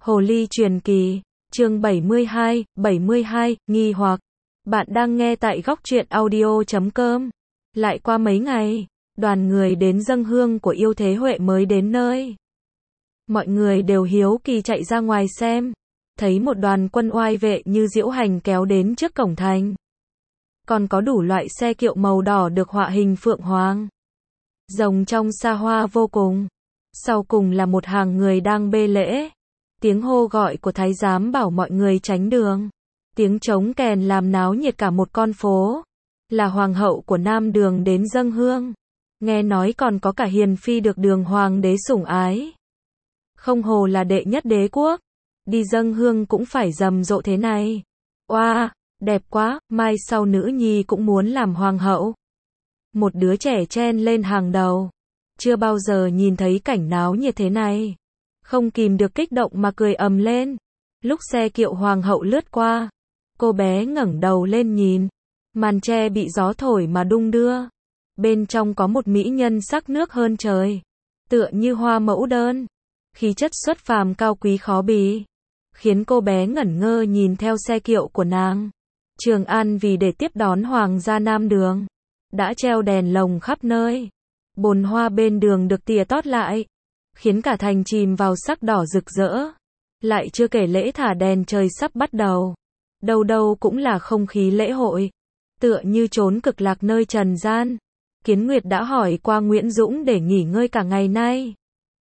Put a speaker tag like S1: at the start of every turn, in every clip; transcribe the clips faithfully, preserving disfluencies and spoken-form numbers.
S1: Hồ ly truyền kỳ, chương bảy mươi hai, bảy mươi hai, nghi hoặc. Bạn đang nghe tại góc truyện audio chấm com. Lại qua mấy ngày, đoàn người đến dâng hương của Yêu Thế Huệ mới đến nơi. Mọi người đều hiếu kỳ chạy ra ngoài xem. Thấy một đoàn quân oai vệ như diễu hành kéo đến trước cổng thành. Còn có đủ loại xe kiệu màu đỏ được họa hình phượng hoàng. Rồng trong xa hoa vô cùng. Sau cùng là một hàng người đang bê lễ. Tiếng hô gọi của thái giám bảo mọi người tránh đường. Tiếng trống kèn làm náo nhiệt cả một con phố. Là hoàng hậu của Nam Đường đến dâng hương. Nghe nói còn có cả hiền phi được Đường hoàng đế sủng ái. Không hồ là đệ nhất đế quốc. Đi dâng hương cũng phải rầm rộ thế này. Oa, wow, đẹp quá, mai sau nữ nhi cũng muốn làm hoàng hậu. Một đứa trẻ chen lên hàng đầu. Chưa bao giờ nhìn thấy cảnh náo nhiệt thế này. Không kìm được kích động mà cười ầm lên. Lúc xe kiệu hoàng hậu lướt qua, cô bé ngẩng đầu lên nhìn. Màn tre bị gió thổi mà đung đưa. Bên trong có một mỹ nhân sắc nước hơn trời. Tựa như hoa mẫu đơn. Khí chất xuất phàm cao quý khó bì. Khiến cô bé ngẩn ngơ nhìn theo xe kiệu của nàng. Trường An vì để tiếp đón hoàng gia Nam Đường. Đã treo đèn lồng khắp nơi. Bồn hoa bên đường được tỉa tót lại. Khiến cả thành chìm vào sắc đỏ rực rỡ. Lại chưa kể lễ thả đèn trời sắp bắt đầu. Đâu đâu cũng là không khí lễ hội. Tựa như trốn cực lạc nơi trần gian. Kiến Nguyệt đã hỏi qua Nguyễn Dũng để nghỉ ngơi cả ngày nay.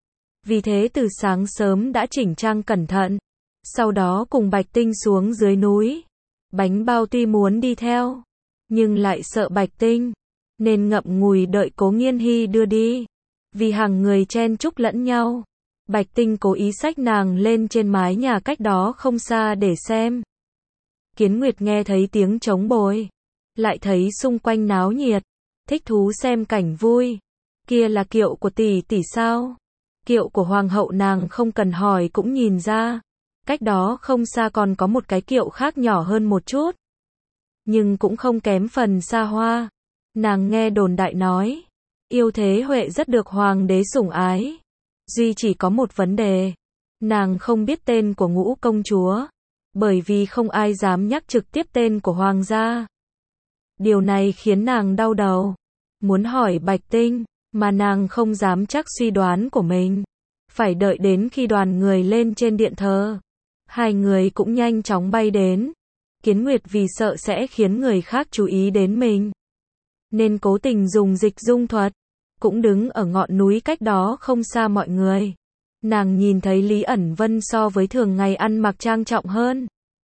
S1: Vì thế từ sáng sớm đã chỉnh trang cẩn thận. Sau đó cùng Bạch Tinh xuống dưới núi. Bánh bao tuy muốn đi theo. Nhưng lại sợ Bạch Tinh. Nên ngậm ngùi đợi Cố Nghiên Hy đưa đi. Vì hàng người chen chúc lẫn nhau. Bạch Tinh cố ý xách nàng lên trên mái nhà cách đó không xa để xem. Kiến Nguyệt nghe thấy tiếng trống bồi. Lại thấy xung quanh náo nhiệt. Thích thú xem cảnh vui. Kia là kiệu của tỷ tỷ sao? Kiệu của hoàng hậu nàng không cần hỏi cũng nhìn ra. Cách đó không xa còn có một cái kiệu khác nhỏ hơn một chút. Nhưng cũng không kém phần xa hoa. Nàng nghe đồn đại nói. Yêu Thế Huệ rất được hoàng đế sủng ái. Duy chỉ có một vấn đề. Nàng không biết tên của Ngũ công chúa. Bởi vì không ai dám nhắc trực tiếp tên của hoàng gia. Điều này khiến nàng đau đầu. Muốn hỏi Bạch Tinh. Mà nàng không dám chắc suy đoán của mình. Phải đợi đến khi đoàn người lên trên điện thờ. Hai người cũng nhanh chóng bay đến. Kiến Nguyệt vì sợ sẽ khiến người khác chú ý đến mình. Nên cố tình dùng dịch dung thuật. Cũng đứng ở ngọn núi cách đó không xa mọi người. Nàng nhìn thấy Lý ẩn vân so với thường ngày ăn mặc trang trọng hơn.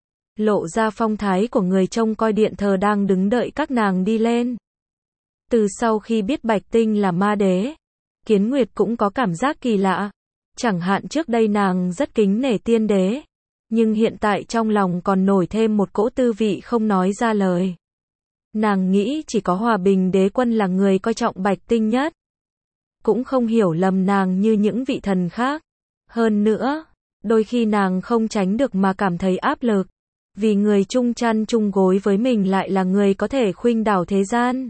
S1: Lộ ra phong thái của người trông coi điện thờ đang đứng đợi các nàng đi lên. Từ sau khi biết Bạch Tinh là ma đế, Kiến Nguyệt cũng có cảm giác kỳ lạ. Chẳng hạn trước đây nàng rất kính nể tiên đế. Nhưng hiện tại trong lòng còn nổi thêm một cỗ tư vị không nói ra lời. Nàng nghĩ chỉ có Hòa Bình đế quân là người coi trọng Bạch Tinh nhất. Cũng không hiểu lầm nàng như những vị thần khác. Hơn nữa, đôi khi nàng không tránh được mà cảm thấy áp lực. Vì người chung chăn chung gối với mình lại là người có thể khuynh đảo thế gian.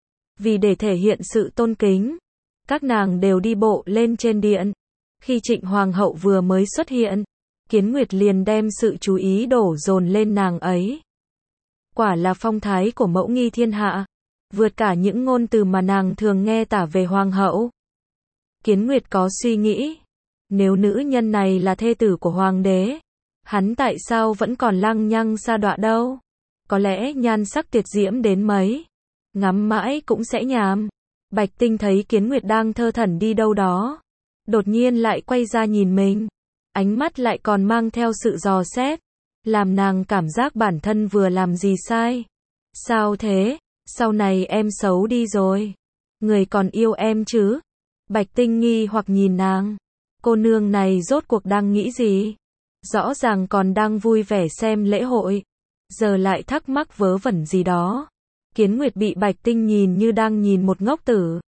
S1: Vì để thể hiện sự tôn kính, các nàng đều đi bộ lên trên điện. Khi Trịnh Hoàng hậu vừa mới xuất hiện, Kiến Nguyệt liền đem sự chú ý đổ dồn lên nàng ấy. Quả là phong thái của mẫu nghi thiên hạ, vượt cả những ngôn từ mà nàng thường nghe tả về hoàng hậu. Kiến Nguyệt có suy nghĩ, nếu nữ nhân này là thê tử của hoàng đế, hắn tại sao vẫn còn lăng nhăng sa đọa đâu? Có lẽ nhan sắc tuyệt diễm đến mấy, ngắm mãi cũng sẽ nhàm. Bạch Tinh thấy Kiến Nguyệt đang thơ thẩn đi đâu đó, đột nhiên lại quay ra nhìn mình. Ánh mắt lại còn mang theo sự dò xét, làm nàng cảm giác bản thân vừa làm gì sai. Sao thế? Sau này em xấu đi rồi. Người còn yêu em chứ? Bạch Tinh nghi hoặc nhìn nàng. Cô nương này rốt cuộc đang nghĩ gì? Rõ ràng còn đang vui vẻ xem lễ hội. Giờ lại thắc mắc vớ vẩn gì đó. Kiến Nguyệt bị Bạch Tinh nhìn như đang nhìn một ngốc tử.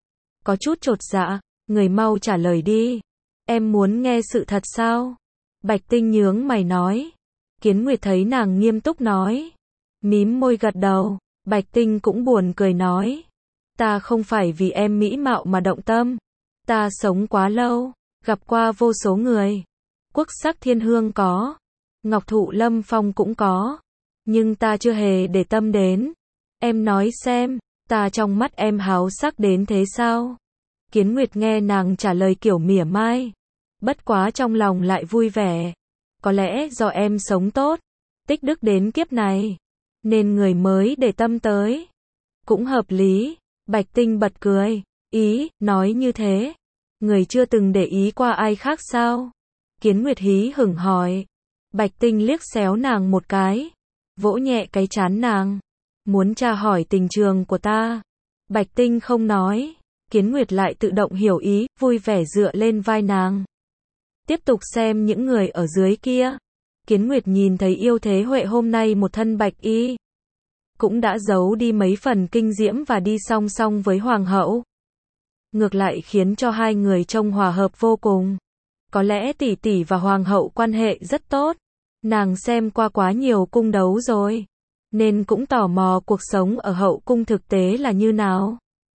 S1: Có chút chột dạ, người mau trả lời đi. Em muốn nghe sự thật sao? Bạch Tinh nhướng mày nói. Kiến Nguyệt thấy nàng nghiêm túc nói. Mím môi gật đầu. Bạch Tinh cũng buồn cười nói. Ta không phải vì em mỹ mạo mà động tâm. Ta sống quá lâu, gặp qua vô số người. Quốc sắc thiên hương có, ngọc thụ lâm phong cũng có, nhưng ta chưa hề để tâm đến. Em nói xem, ta trong mắt em háo sắc đến thế sao? Kiến Nguyệt nghe nàng trả lời kiểu mỉa mai, bất quá trong lòng lại vui vẻ. Có lẽ do em sống tốt, tích đức đến kiếp này, nên người mới để tâm tới. Cũng hợp lý. Bạch Tinh bật cười, ý, nói như thế, người chưa từng để ý qua ai khác sao? Kiến Nguyệt hí hửng hỏi. Bạch Tinh liếc xéo nàng một cái, vỗ nhẹ cái trán nàng, muốn tra hỏi tình trường của ta. Bạch Tinh không nói, Kiến Nguyệt lại tự động hiểu ý, vui vẻ dựa lên vai nàng. Tiếp tục xem những người ở dưới kia. Kiến Nguyệt nhìn thấy Yêu Thế Huệ hôm nay một thân bạch y, cũng đã giấu đi mấy phần kinh diễm và đi song song với hoàng hậu. Ngược lại khiến cho hai người trông hòa hợp vô cùng. Có lẽ tỷ tỷ và hoàng hậu quan hệ rất tốt. Nàng xem qua quá nhiều cung đấu rồi, nên cũng tò mò cuộc sống ở hậu cung thực tế là như nào.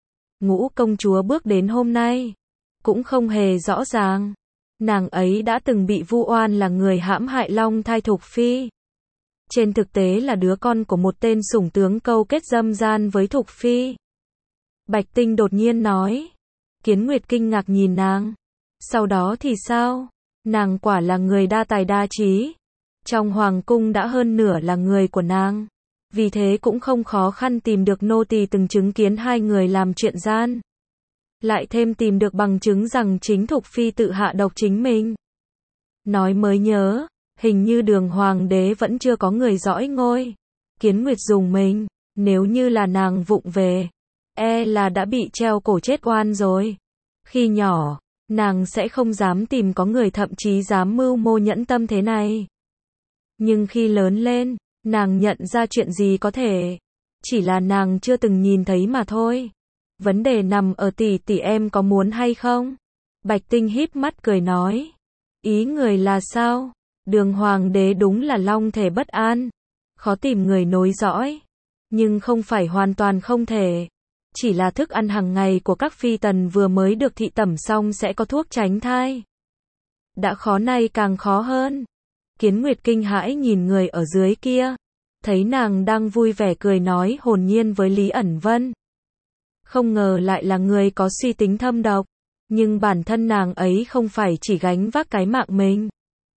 S1: Ngũ công chúa bước đến hôm nay, cũng không hề rõ ràng. Nàng ấy đã từng bị vu oan là người hãm hại Long Thai Thục Phi. Trên thực tế là đứa con của một tên sủng tướng câu kết dâm gian với Thục Phi. Bạch Tinh đột nhiên nói. Kiến Nguyệt kinh ngạc nhìn nàng. Sau đó thì sao? Nàng quả là người đa tài đa trí. Trong hoàng cung đã hơn nửa là người của nàng. Vì thế cũng không khó khăn tìm được nô tỳ từng chứng kiến hai người làm chuyện gian. Lại thêm tìm được bằng chứng rằng chính Thục Phi tự hạ độc chính mình. Nói mới nhớ, hình như Đường hoàng đế vẫn chưa có người dõi ngôi. Kiến Nguyệt dùng mình, nếu như là nàng vụng về, e là đã bị treo cổ chết oan rồi. Khi nhỏ, nàng sẽ không dám tìm có người thậm chí dám mưu mô nhẫn tâm thế này. Nhưng khi lớn lên, nàng nhận ra chuyện gì có thể, chỉ là nàng chưa từng nhìn thấy mà thôi. Vấn đề nằm ở tỷ tỷ em có muốn hay không? Bạch Tinh híp mắt cười nói. Ý người là sao? Đường hoàng đế đúng là long thể bất an, khó tìm người nối dõi, nhưng không phải hoàn toàn không thể. Chỉ là thức ăn hàng ngày của các phi tần vừa mới được thị tẩm xong sẽ có thuốc tránh thai. Đã khó nay càng khó hơn. Kiến Nguyệt kinh hãi nhìn người ở dưới kia, thấy nàng đang vui vẻ cười nói hồn nhiên với Lý ẩn Vân. Không ngờ lại là người có suy tính thâm độc, nhưng bản thân nàng ấy không phải chỉ gánh vác cái mạng mình,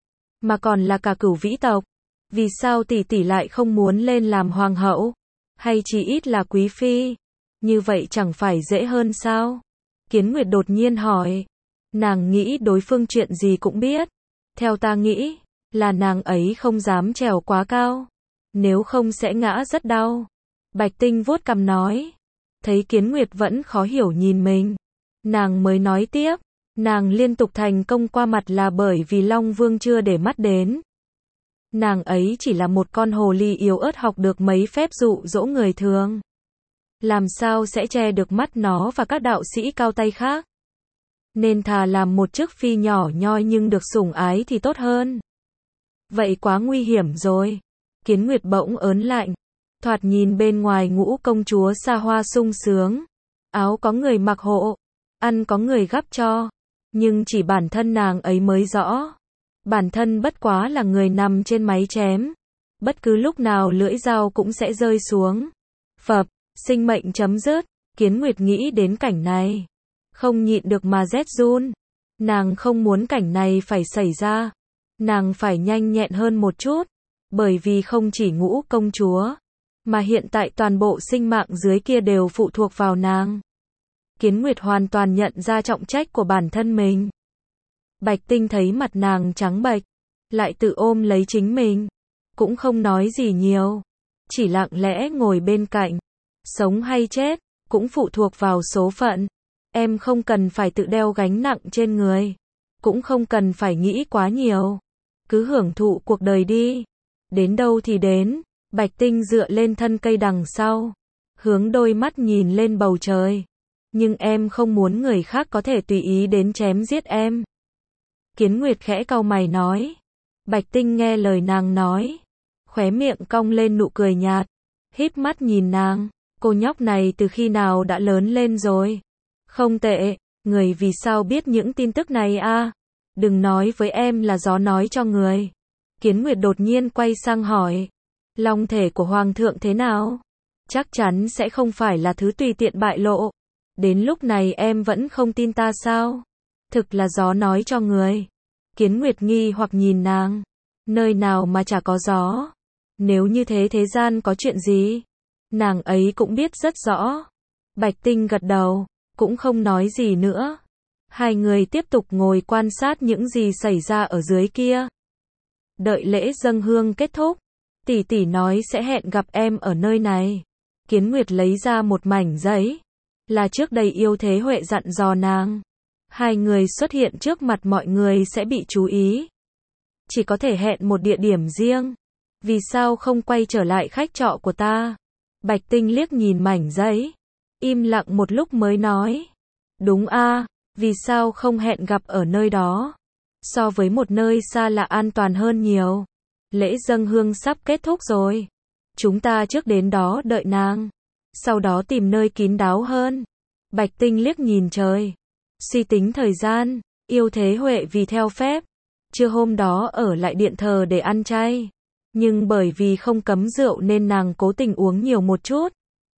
S1: mà còn là cả cửu vĩ tộc. Vì sao tỷ tỷ lại không muốn lên làm hoàng hậu, hay chỉ ít là quý phi? Như vậy chẳng phải dễ hơn sao? Kiến Nguyệt đột nhiên hỏi. Nàng nghĩ đối phương chuyện gì cũng biết. Theo ta nghĩ, là nàng ấy không dám trèo quá cao, nếu không sẽ ngã rất đau. Bạch Tinh vuốt cằm nói. Thấy Kiến Nguyệt vẫn khó hiểu nhìn mình, nàng mới nói tiếp. Nàng liên tục thành công qua mặt là bởi vì Long Vương chưa để mắt đến. Nàng ấy chỉ là một con hồ ly yếu ớt học được mấy phép dụ dỗ người thường. Làm sao sẽ che được mắt nó và các đạo sĩ cao tay khác? Nên thà làm một chức phi nhỏ nhoi nhưng được sủng ái thì tốt hơn. Vậy quá nguy hiểm rồi. Kiến Nguyệt bỗng ớn lạnh. Thoạt nhìn bên ngoài ngũ công chúa xa hoa sung sướng. Áo có người mặc hộ, ăn có người gắp cho. Nhưng chỉ bản thân nàng ấy mới rõ. Bản thân bất quá là người nằm trên máy chém. Bất cứ lúc nào lưỡi dao cũng sẽ rơi xuống. Phập, sinh mệnh chấm dứt. Kiến Nguyệt nghĩ đến cảnh này, không nhịn được mà rét run. Nàng không muốn cảnh này phải xảy ra. Nàng phải nhanh nhẹn hơn một chút. Bởi vì không chỉ ngũ công chúa, mà hiện tại toàn bộ sinh mạng dưới kia đều phụ thuộc vào nàng. Kiến Nguyệt hoàn toàn nhận ra trọng trách của bản thân mình. Bạch Tinh thấy mặt nàng trắng bệch, lại tự ôm lấy chính mình, cũng không nói gì nhiều, chỉ lặng lẽ ngồi bên cạnh. Sống hay chết, cũng phụ thuộc vào số phận. Em không cần phải tự đeo gánh nặng trên người, cũng không cần phải nghĩ quá nhiều. Cứ hưởng thụ cuộc đời đi. Đến đâu thì đến. Bạch Tinh dựa lên thân cây đằng sau, hướng đôi mắt nhìn lên bầu trời. Nhưng em không muốn người khác có thể tùy ý đến chém giết em. Kiến Nguyệt khẽ cau mày nói. Bạch Tinh nghe lời nàng nói, khóe miệng cong lên nụ cười nhạt, híp mắt nhìn nàng. Cô nhóc này từ khi nào đã lớn lên rồi? Không tệ, người vì sao biết những tin tức này a? Đừng nói với em là gió nói cho người. Kiến Nguyệt đột nhiên quay sang hỏi. Long thể của Hoàng thượng thế nào? Chắc chắn sẽ không phải là thứ tùy tiện bại lộ. Đến lúc này em vẫn không tin ta sao? Thực là gió nói cho người. Kiến Nguyệt nghi hoặc nhìn nàng. Nơi nào mà chả có gió? Nếu như thế thế gian có chuyện gì? Nàng ấy cũng biết rất rõ. Bạch Tinh gật đầu, cũng không nói gì nữa. Hai người tiếp tục ngồi quan sát những gì xảy ra ở dưới kia. Đợi lễ dâng hương kết thúc, tỷ tỷ nói sẽ hẹn gặp em ở nơi này. Kiến Nguyệt lấy ra một mảnh giấy, là trước đây Yêu Thế Huệ dặn dò nàng. Hai người xuất hiện trước mặt mọi người sẽ bị chú ý. Chỉ có thể hẹn một địa điểm riêng. Vì sao không quay trở lại khách trọ của ta? Bạch Tinh liếc nhìn mảnh giấy, im lặng một lúc mới nói. Đúng a, vì sao không hẹn gặp ở nơi đó? So với một nơi xa lạ an toàn hơn nhiều. Lễ dâng hương sắp kết thúc rồi. Chúng ta trước đến đó đợi nàng. Sau đó tìm nơi kín đáo hơn. Bạch Tinh liếc nhìn trời. Suy tính thời gian, Yêu Thế Huệ vì theo phép. Trưa hôm đó ở lại điện thờ để ăn chay. Nhưng bởi vì không cấm rượu nên nàng cố tình uống nhiều một chút.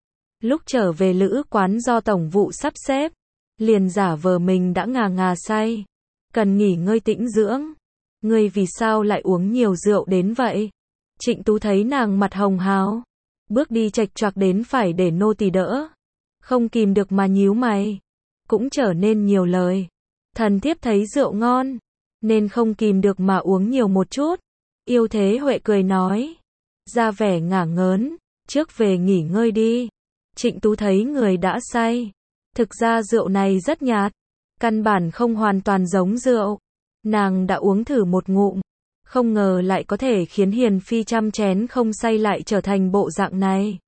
S1: Lúc trở về lữ quán do tổng vụ sắp xếp, liền giả vờ mình đã ngà ngà say. Cần nghỉ ngơi tĩnh dưỡng. Ngươi vì sao lại uống nhiều rượu đến vậy? Trịnh Tú thấy nàng mặt hồng hào, bước đi chệch choạc đến phải để nô tỳ đỡ. Không kìm được mà nhíu mày, cũng trở nên nhiều lời. Thần thiếp thấy rượu ngon, nên không kìm được mà uống nhiều một chút. Yêu Thế Huệ cười nói, ra vẻ ngả ngớn, trước về nghỉ ngơi đi. Trịnh Tú thấy người đã say. Thực ra rượu này rất nhạt, căn bản không hoàn toàn giống rượu. Nàng đã uống thử một ngụm, không ngờ lại có thể khiến hiền phi trăm chén không say lại trở thành bộ dạng này.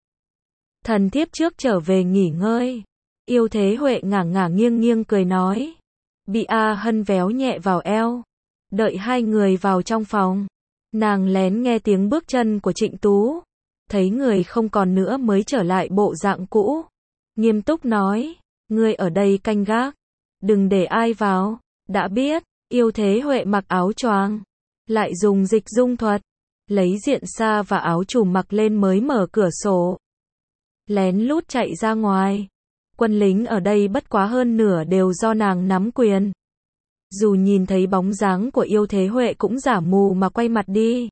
S1: Thần thiếp trước trở về nghỉ ngơi. Yêu Thế Huệ ngả ngả nghiêng nghiêng cười nói. Bị A Hân véo nhẹ vào eo. Đợi hai người vào trong phòng, nàng lén nghe tiếng bước chân của Trịnh Tú. Thấy người không còn nữa mới trở lại bộ dạng cũ. Nghiêm túc nói, ngươi ở đây canh gác, đừng để ai vào. Đã biết. Yêu Thế Huệ mặc áo choàng, lại dùng dịch dung thuật, lấy diện sa và áo trùm mặc lên mới mở cửa sổ. Lén lút chạy ra ngoài. Quân lính ở đây bất quá hơn nửa đều do nàng nắm quyền. Dù nhìn thấy bóng dáng của Yêu Thế Huệ cũng giả mù mà quay mặt đi.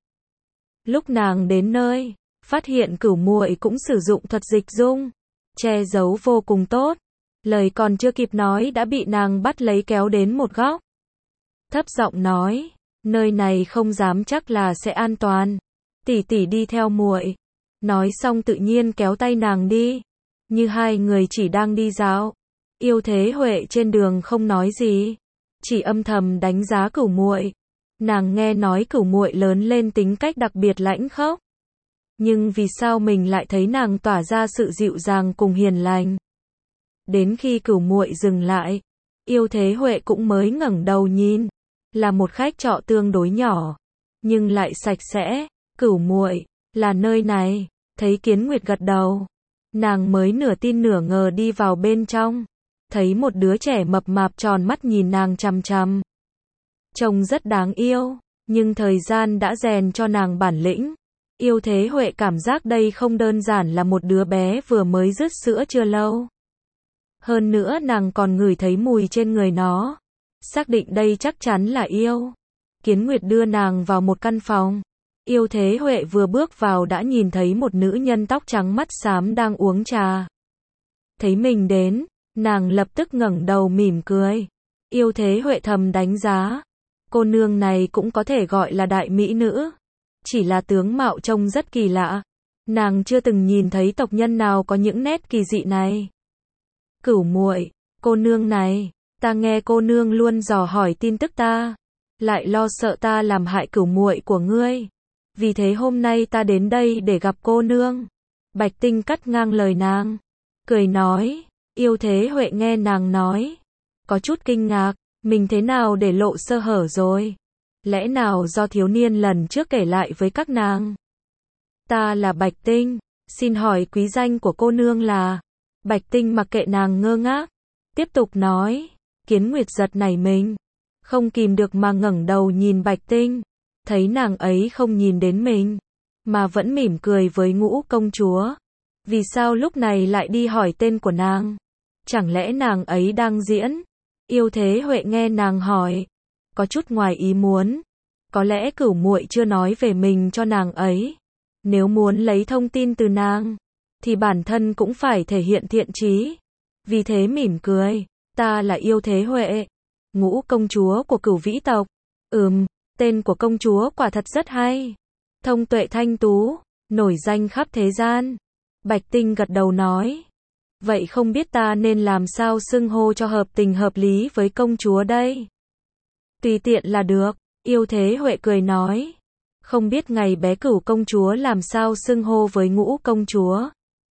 S1: Lúc nàng đến nơi, phát hiện Cửu Muội cũng sử dụng thuật dịch dung, che giấu vô cùng tốt. Lời còn chưa kịp nói đã bị nàng bắt lấy kéo đến một góc. Thấp giọng nói, nơi này không dám chắc là sẽ an toàn. Tỷ tỷ đi theo muội. Nói xong tự nhiên kéo tay nàng đi. Như hai người chỉ đang đi dạo. Yêu Thế Huệ trên đường không nói gì, chỉ âm thầm đánh giá Cửu Muội. Nàng nghe nói Cửu Muội lớn lên tính cách đặc biệt lãnh khốc. Nhưng vì sao mình lại thấy nàng tỏa ra sự dịu dàng cùng hiền lành? Đến khi Cửu Muội dừng lại, Yêu Thế Huệ cũng mới ngẩng đầu nhìn. Là một khách trọ tương đối nhỏ, nhưng lại sạch sẽ. Cửu Muội, là nơi này. Thấy Kiến Nguyệt gật đầu, nàng mới nửa tin nửa ngờ đi vào bên trong. Thấy một đứa trẻ mập mạp tròn mắt nhìn nàng chằm chằm. Trông rất đáng yêu, nhưng thời gian đã rèn cho nàng bản lĩnh. Yêu Thế Huệ cảm giác đây không đơn giản là một đứa bé vừa mới dứt sữa chưa lâu. Hơn nữa nàng còn ngửi thấy mùi trên người nó. Xác định đây chắc chắn là yêu. Kiến Nguyệt đưa nàng vào một căn phòng. Yêu Thế Huệ vừa bước vào đã nhìn thấy một nữ nhân tóc trắng mắt xám đang uống trà. Thấy mình đến, nàng lập tức ngẩng đầu mỉm cười. Yêu Thế Huệ thầm đánh giá, cô nương này cũng có thể gọi là đại mỹ nữ. Chỉ là tướng mạo trông rất kỳ lạ. Nàng chưa từng nhìn thấy tộc nhân nào có những nét kỳ dị này. Cửu Muội, cô nương này, ta nghe cô nương luôn dò hỏi tin tức ta, lại lo sợ ta làm hại Cửu Muội của ngươi. Vì thế hôm nay ta đến đây để gặp cô nương. Bạch Tinh cắt ngang lời nàng, cười nói. Yêu Thế Huệ nghe nàng nói, có chút kinh ngạc, mình thế nào để lộ sơ hở rồi? Lẽ nào do thiếu niên lần trước kể lại với các nàng? Ta là Bạch Tinh, xin hỏi quý danh của cô nương là? Bạch Tinh mặc kệ nàng ngơ ngác, tiếp tục nói. Kiến Nguyệt giật nảy mình, không kìm được mà ngẩng đầu nhìn Bạch Tinh, thấy nàng ấy không nhìn đến mình, mà vẫn mỉm cười với Ngũ công chúa. Vì sao lúc này lại đi hỏi tên của nàng? Chẳng lẽ nàng ấy đang diễn? Yêu Thế Huệ nghe nàng hỏi, có chút ngoài ý muốn. Có lẽ Cửu muội chưa nói về mình cho nàng ấy. Nếu muốn lấy thông tin từ nàng, thì bản thân cũng phải thể hiện thiện chí. Vì thế mỉm cười, ta là Yêu Thế Huệ, Ngũ công chúa của Cửu Vĩ tộc. Ừm, tên của công chúa quả thật rất hay. Thông tuệ thanh tú, nổi danh khắp thế gian. Bạch Tinh gật đầu nói. Vậy không biết ta nên làm sao xưng hô cho hợp tình hợp lý với công chúa đây? Tùy tiện là được, Yêu Thế Huệ cười nói. Không biết ngày bé Cửu công chúa làm sao xưng hô với Ngũ công chúa?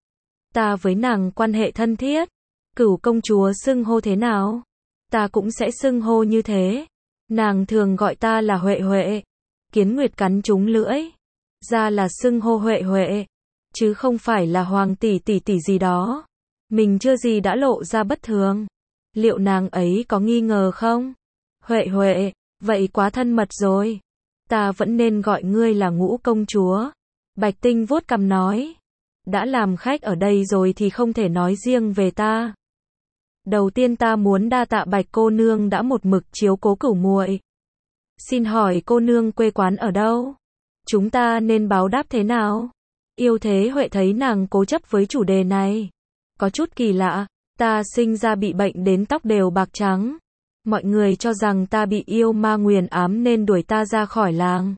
S1: Ta với nàng quan hệ thân thiết. Cửu công chúa xưng hô thế nào? Ta cũng sẽ xưng hô như thế. Nàng thường gọi ta là Huệ Huệ. Kiến Nguyệt cắn trúng lưỡi. Ra là xưng hô Huệ Huệ, chứ không phải là Hoàng tỷ tỷ tỷ gì đó. Mình chưa gì đã lộ ra bất thường. Liệu nàng ấy có nghi ngờ không? Huệ Huệ, vậy quá thân mật rồi. Ta vẫn nên gọi ngươi là Ngũ công chúa. Bạch Tinh vuốt cằm nói. Đã làm khách ở đây rồi thì không thể nói riêng về ta. Đầu tiên ta muốn đa tạ Bạch cô nương đã một mực chiếu cố Cửu muội. Xin hỏi cô nương quê quán ở đâu? Chúng ta nên báo đáp thế nào? Yêu Thế Huệ thấy nàng cố chấp với chủ đề này, có chút kỳ lạ. Ta sinh ra bị bệnh đến tóc đều bạc trắng. Mọi người cho rằng ta bị yêu ma nguyền ám nên đuổi ta ra khỏi làng.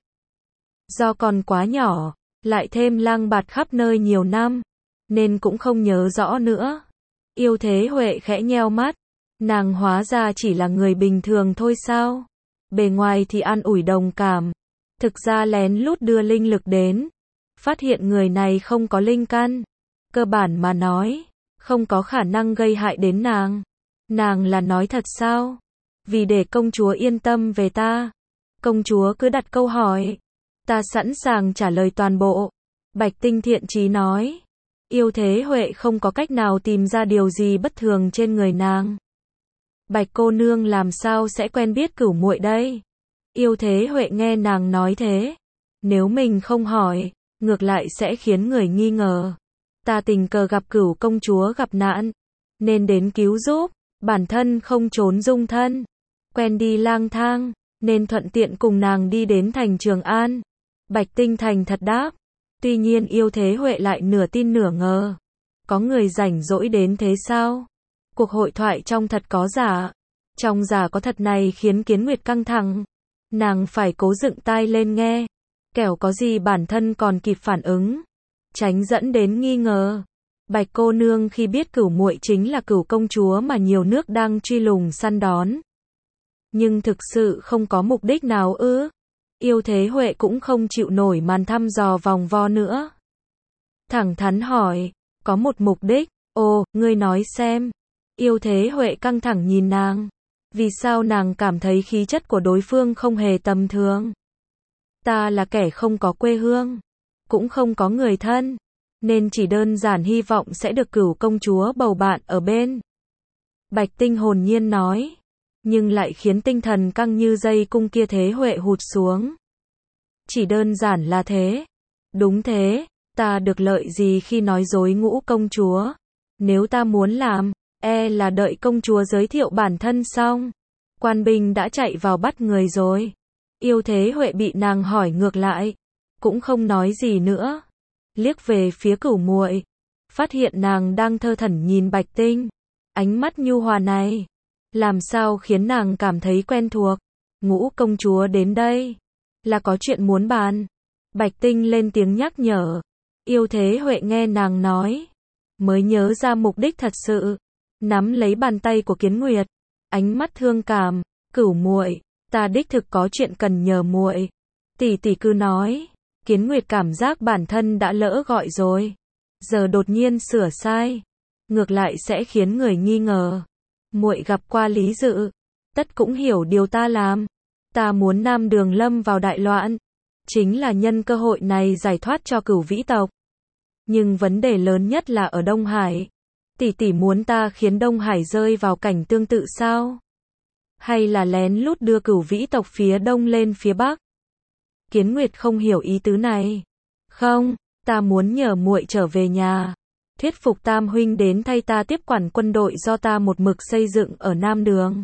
S1: Do còn quá nhỏ, lại thêm lang bạt khắp nơi nhiều năm, nên cũng không nhớ rõ nữa. Yêu Thế Huệ khẽ nheo mắt. Nàng hóa ra chỉ là người bình thường thôi sao? Bề ngoài thì an ủi đồng cảm, thực ra lén lút đưa linh lực đến. Phát hiện người này không có linh căn. Cơ bản mà nói, không có khả năng gây hại đến nàng. Nàng là nói thật sao? Vì để công chúa yên tâm về ta, công chúa cứ đặt câu hỏi, ta sẵn sàng trả lời toàn bộ. Bạch Tinh thiện chí nói. Yêu Thế Huệ không có cách nào tìm ra điều gì bất thường trên người nàng. Bạch cô nương làm sao sẽ quen biết Cửu muội đây? Yêu Thế Huệ nghe nàng nói thế, nếu mình không hỏi, ngược lại sẽ khiến người nghi ngờ. Ta tình cờ gặp Cửu công chúa gặp nạn, nên đến cứu giúp. Bản thân không trốn dung thân, quen đi lang thang, nên thuận tiện cùng nàng đi đến thành Trường An. Bạch Tinh thành thật đáp. Tuy nhiên Yêu Thế Huệ lại nửa tin nửa ngờ. Có người rảnh rỗi đến thế sao? Cuộc hội thoại trong thật có giả, trong giả có thật này khiến Kiến Nguyệt căng thẳng. Nàng phải cố dựng tai lên nghe, kẻo có gì bản thân còn kịp phản ứng, tránh dẫn đến nghi ngờ. Bạch cô nương khi biết Cửu muội chính là Cửu công chúa mà nhiều nước đang truy lùng săn đón, nhưng thực sự không có mục đích nào ư? Yêu Thế Huệ cũng không chịu nổi màn thăm dò vòng vo nữa. Thẳng thắn hỏi, có một mục đích. Ồ, ngươi nói xem. Yêu Thế Huệ căng thẳng nhìn nàng. Vì sao nàng cảm thấy khí chất của đối phương không hề tầm thường? Ta là kẻ không có quê hương, cũng không có người thân, nên chỉ đơn giản hy vọng sẽ được Cửu công chúa bầu bạn ở bên. Bạch Tinh hồn nhiên nói, nhưng lại khiến tinh thần căng như dây cung kia Thế Huệ hụt xuống. Chỉ đơn giản là thế. Đúng thế, ta được lợi gì khi nói dối Ngũ công chúa? Nếu ta muốn làm, e là đợi công chúa giới thiệu bản thân xong, quan binh đã chạy vào bắt người rồi. Yêu Thế Huệ bị nàng hỏi ngược lại, cũng không nói gì nữa. Liếc về phía Cửu muội, phát hiện nàng đang thơ thẩn nhìn Bạch Tinh. Ánh mắt nhu hòa này, làm sao khiến nàng cảm thấy quen thuộc. Ngũ công chúa đến đây, là có chuyện muốn bàn. Bạch Tinh lên tiếng nhắc nhở. Yêu Thế Huệ nghe nàng nói, mới nhớ ra mục đích thật sự. Nắm lấy bàn tay của Kiến Nguyệt, ánh mắt thương cảm. Cửu muội, ta đích thực có chuyện cần nhờ muội. Tỷ tỷ cứ nói. Kiến Nguyệt cảm giác bản thân đã lỡ gọi rồi, giờ đột nhiên sửa sai, ngược lại sẽ khiến người nghi ngờ. Muội gặp qua Lý Dự, tất cũng hiểu điều ta làm. Ta muốn Nam Đường lâm vào đại loạn, chính là nhân cơ hội này giải thoát cho Cửu Vĩ tộc. Nhưng vấn đề lớn nhất là ở Đông Hải. Tỷ tỷ muốn ta khiến Đông Hải rơi vào cảnh tương tự sao? hay là lén lút đưa Cửu Vĩ tộc phía đông lên phía bắc? Kiến Nguyệt không hiểu ý tứ này. Không, ta muốn nhờ muội trở về nhà, thuyết phục Tam huynh đến thay ta tiếp quản quân đội do ta một mực xây dựng ở Nam Đường.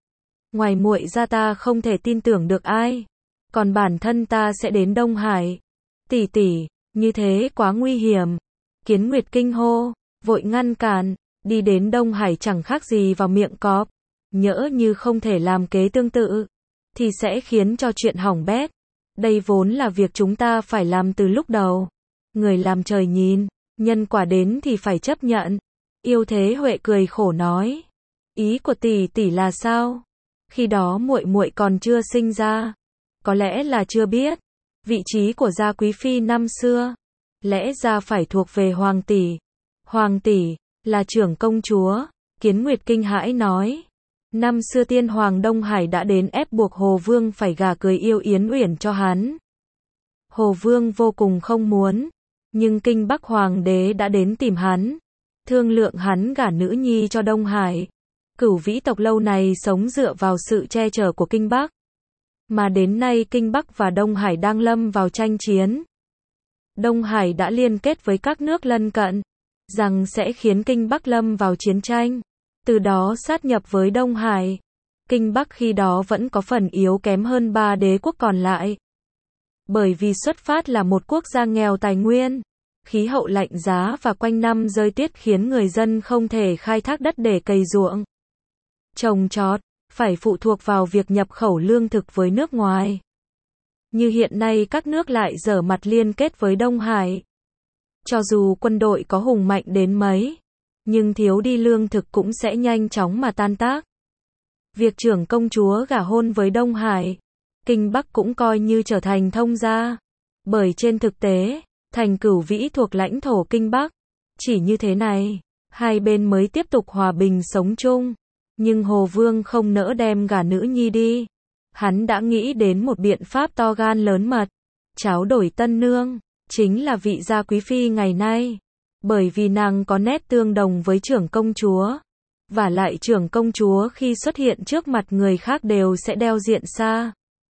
S1: Ngoài muội ra ta không thể tin tưởng được ai, còn bản thân ta sẽ đến Đông Hải. Tỷ tỷ, như thế quá nguy hiểm. Kiến Nguyệt kinh hô, vội ngăn cản, đi đến Đông Hải chẳng khác gì vào miệng cọp. Nhỡ như không thể làm kế tương tự, thì sẽ khiến cho chuyện hỏng bét. Đây vốn là việc chúng ta phải làm từ lúc đầu. Người làm trời nhìn, nhân quả đến thì phải chấp nhận. Yêu Thế Huệ cười khổ nói, ý của tỷ tỷ là sao? Khi đó muội muội còn chưa sinh ra, có lẽ là chưa biết vị trí của Gia quý phi năm xưa, lẽ ra phải thuộc về hoàng tỷ. Hoàng tỷ là trưởng công chúa. Kiến Nguyệt kinh hãi nói, năm xưa tiên hoàng Đông Hải đã đến ép buộc Hồ Vương phải gả cưới Yêu Yến Uyển cho hắn. Hồ Vương vô cùng không muốn, nhưng Kinh Bắc hoàng đế đã đến tìm hắn, thương lượng hắn gả nữ nhi cho Đông Hải. Cửu Vĩ tộc lâu này sống dựa vào sự che chở của Kinh Bắc, mà đến nay Kinh Bắc và Đông Hải đang lâm vào tranh chiến. Đông Hải đã liên kết với các nước lân cận, rằng sẽ khiến Kinh Bắc lâm vào chiến tranh, từ đó sát nhập với Đông Hải. Kinh Bắc khi đó vẫn có phần yếu kém hơn ba đế quốc còn lại. Bởi vì xuất phát là một quốc gia nghèo tài nguyên, khí hậu lạnh giá và quanh năm rơi tuyết khiến người dân không thể khai thác đất để cày ruộng, trồng trọt, phải phụ thuộc vào việc nhập khẩu lương thực với nước ngoài. Như hiện nay các nước lại giở mặt liên kết với Đông Hải. Cho dù quân đội có hùng mạnh đến mấy, nhưng thiếu đi lương thực cũng sẽ nhanh chóng mà tan tác. Việc trưởng công chúa gả hôn với Đông Hải, Kinh Bắc cũng coi như trở thành thông gia. Bởi trên thực tế, thành Cửu Vĩ thuộc lãnh thổ Kinh Bắc. Chỉ như thế này, hai bên mới tiếp tục hòa bình sống chung. Nhưng Hồ Vương không nỡ đem gả nữ nhi đi. Hắn đã nghĩ đến một biện pháp to gan lớn mật. Tráo đổi tân nương, chính là vị Gia quý phi ngày nay. Bởi vì nàng có nét tương đồng với trưởng công chúa. Và lại trưởng công chúa khi xuất hiện trước mặt người khác đều sẽ đeo diện xa.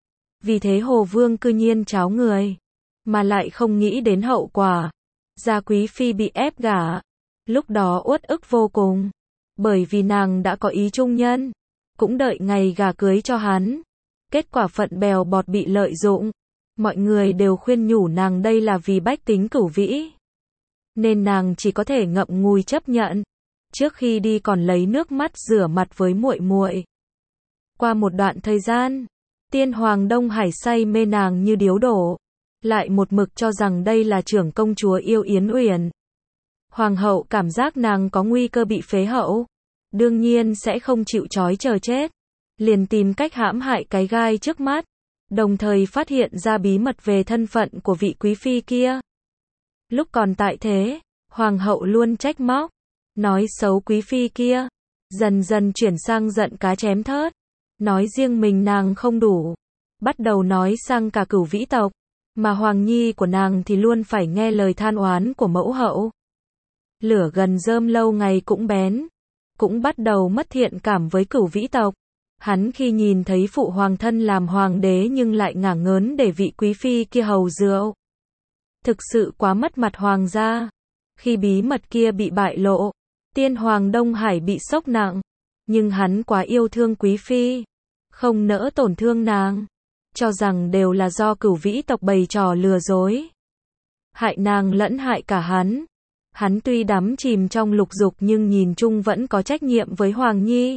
S1: Vì thế Hồ Vương cư nhiên tráo người, mà lại không nghĩ đến hậu quả. Gia quý phi bị ép gả, lúc đó uất ức vô cùng. Bởi vì nàng đã có ý trung nhân, cũng đợi ngày gả cưới cho hắn. Kết quả phận bèo bọt bị lợi dụng. Mọi người đều khuyên nhủ nàng đây là vì bách tính Cửu Vĩ, nên nàng chỉ có thể ngậm ngùi chấp nhận. Trước khi đi còn lấy nước mắt rửa mặt với muội muội. Qua một đoạn thời gian, tiên hoàng Đông Hải say mê nàng như điếu đổ, lại một mực cho rằng đây là trưởng công chúa Yêu Yến Uyển. Hoàng hậu cảm giác nàng có nguy cơ bị phế hậu, đương nhiên sẽ không chịu trói chờ chết, liền tìm cách hãm hại cái gai trước mắt, đồng thời phát hiện ra bí mật về thân phận của vị quý phi kia. Lúc còn tại thế, hoàng hậu luôn trách móc, nói xấu quý phi kia, dần dần chuyển sang giận cá chém thớt, nói riêng mình nàng không đủ, bắt đầu nói sang cả Cửu Vĩ tộc, mà hoàng nhi của nàng thì luôn phải nghe lời than oán của mẫu hậu. Lửa gần rơm lâu ngày cũng bén, cũng bắt đầu mất thiện cảm với Cửu Vĩ tộc. Hắn khi nhìn thấy phụ hoàng thân làm hoàng đế nhưng lại ngả ngớn để vị quý phi kia hầu rượu, thực sự quá mất mặt hoàng gia. Khi bí mật kia bị bại lộ, tiên hoàng Đông Hải bị sốc nặng, nhưng hắn quá yêu thương quý phi, không nỡ tổn thương nàng, cho rằng đều là do Cửu Vĩ tộc bày trò lừa dối, hại nàng lẫn hại cả hắn. Hắn tuy đắm chìm trong lục dục nhưng nhìn chung vẫn có trách nhiệm với Hoàng Nhi,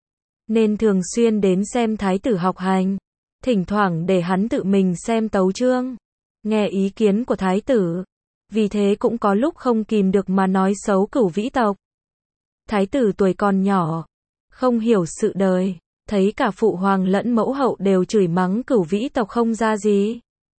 S1: nên thường xuyên đến xem thái tử học hành, thỉnh thoảng để hắn tự mình xem tấu chương, nghe ý kiến của thái tử. Vì thế cũng có lúc không kìm được mà nói xấu Cửu Vĩ tộc. Thái tử tuổi còn nhỏ, không hiểu sự đời, thấy cả phụ hoàng lẫn mẫu hậu đều chửi mắng Cửu Vĩ tộc không ra gì,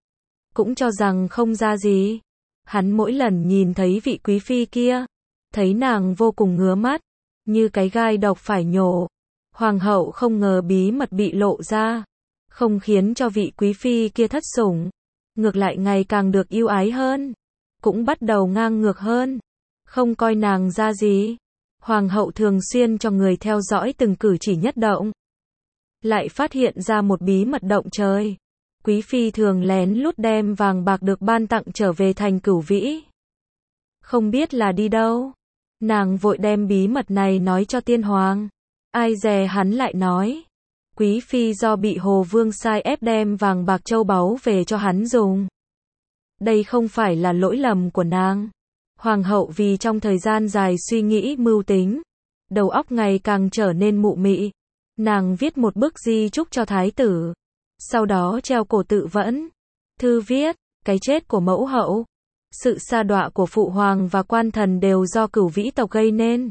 S1: cũng cho rằng không ra gì. Hắn mỗi lần nhìn thấy vị quý phi kia, thấy nàng vô cùng ngứa mắt, như cái gai độc phải nhổ. Hoàng hậu không ngờ bí mật bị lộ ra, không khiến cho vị quý phi kia thất sủng, ngược lại ngày càng được yêu ái hơn, cũng bắt đầu ngang ngược hơn, không coi nàng ra gì. Hoàng hậu thường xuyên cho người theo dõi từng cử chỉ nhất động. lại phát hiện ra một bí mật động trời. Quý phi thường lén lút đem vàng bạc được ban tặng trở về thành Cửu Vĩ. Không biết là đi đâu. Nàng vội đem bí mật này nói cho tiên hoàng. Ai dè hắn lại nói. Quý phi do bị Hồ Vương sai ép đem vàng bạc châu báu về cho hắn dùng. Đây không phải là lỗi lầm của nàng. Hoàng hậu vì trong thời gian dài suy nghĩ mưu tính, đầu óc ngày càng trở nên mụ mị. Nàng viết một bức di chúc cho thái tử, sau đó treo cổ tự vẫn. Thư viết, cái chết của mẫu hậu, sự sa đọa của phụ hoàng và quan thần đều do Cửu Vĩ tộc gây nên.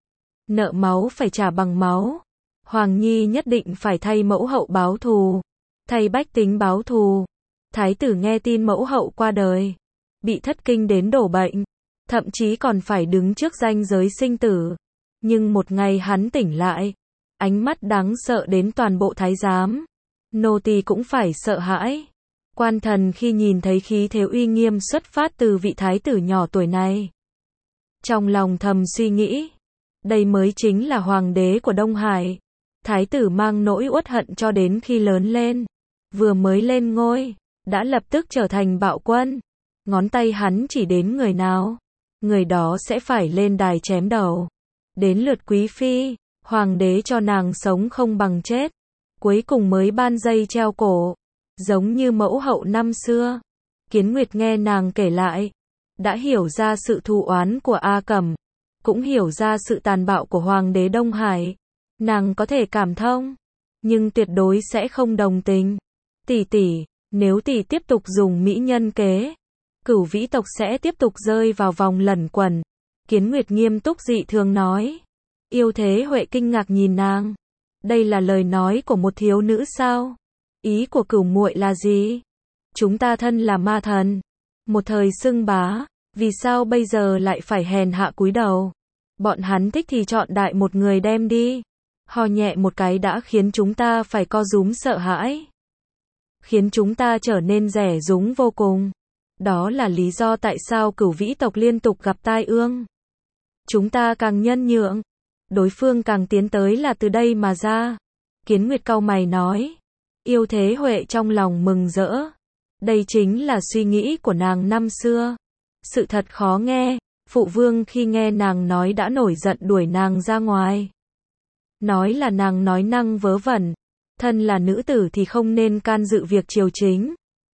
S1: Nợ máu phải trả bằng máu. Hoàng nhi nhất định phải thay mẫu hậu báo thù, thay bách tính báo thù. Thái tử nghe tin mẫu hậu qua đời, bị thất kinh đến đổ bệnh, thậm chí còn phải đứng trước ranh giới sinh tử. Nhưng một ngày hắn tỉnh lại, ánh mắt đáng sợ đến toàn bộ thái giám, nô tỳ cũng phải sợ hãi. Quan thần khi nhìn thấy khí thế uy nghiêm xuất phát từ vị thái tử nhỏ tuổi này, trong lòng thầm suy nghĩ, đây mới chính là hoàng đế của Đông Hải. Thái tử mang nỗi uất hận cho đến khi lớn lên, vừa mới lên ngôi, đã lập tức trở thành bạo quân. Ngón tay hắn chỉ đến người nào, người đó sẽ phải lên đài chém đầu. Đến lượt quý phi, hoàng đế cho nàng sống không bằng chết, cuối cùng mới ban dây treo cổ, giống như mẫu hậu năm xưa. Kiến Nguyệt nghe nàng kể lại, đã hiểu ra sự thù oán của A Cẩm, cũng hiểu ra sự tàn bạo của hoàng đế Đông Hải. Nàng có thể cảm thông, nhưng tuyệt đối sẽ không đồng tình. Tỷ tỷ, nếu tỷ tiếp tục dùng mỹ nhân kế, Cửu Vĩ tộc sẽ tiếp tục rơi vào vòng lẩn quẩn. Kiến Nguyệt nghiêm túc dị thường nói. Yêu Thế Huệ kinh ngạc nhìn nàng. Đây là lời nói của một thiếu nữ sao? Ý của Cửu muội là gì? Chúng ta thân là ma thần, một thời xưng bá, vì sao bây giờ lại phải hèn hạ cúi đầu? Bọn hắn thích thì chọn đại một người đem đi. Ho nhẹ một cái đã khiến chúng ta phải co rúm sợ hãi, khiến chúng ta trở nên rẻ rúng vô cùng. Đó là lý do tại sao Cửu Vĩ tộc liên tục gặp tai ương. Chúng ta càng nhân nhượng, đối phương càng tiến tới là từ đây mà ra. Kiến Nguyệt cau mày nói. Yêu Thế Huệ trong lòng mừng rỡ. Đây chính là suy nghĩ của nàng năm xưa. Sự thật khó nghe, phụ vương khi nghe nàng nói đã nổi giận đuổi nàng ra ngoài. Nói là nàng nói năng vớ vẩn, thân là nữ tử thì không nên can dự việc triều chính.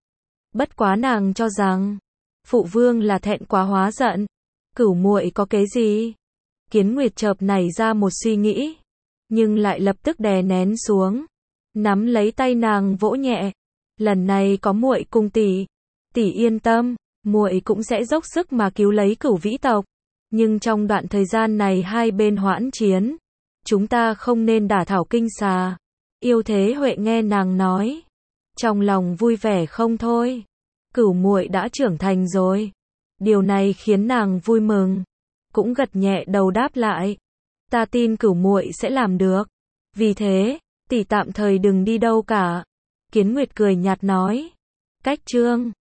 S1: Bất quá nàng cho rằng, phụ vương là thẹn quá hóa giận. Cửu muội có kế gì? Kiến Nguyệt chợt nảy ra một suy nghĩ, nhưng lại lập tức đè nén xuống, nắm lấy tay nàng vỗ nhẹ. Lần này có muội cùng tỷ, tỷ yên tâm, muội cũng sẽ dốc sức mà cứu lấy Cửu Vĩ tộc. Nhưng trong đoạn thời gian này hai bên hoãn chiến, chúng ta không nên đả thảo kinh xà. Yêu Thế Huệ nghe nàng nói, trong lòng vui vẻ không thôi. Cửu muội đã trưởng thành rồi. Điều này khiến nàng vui mừng, cũng gật nhẹ đầu đáp lại. Ta tin Cửu muội sẽ làm được. Vì thế, tỷ tạm thời đừng đi đâu cả. Kiến Nguyệt cười nhạt nói. Cách chương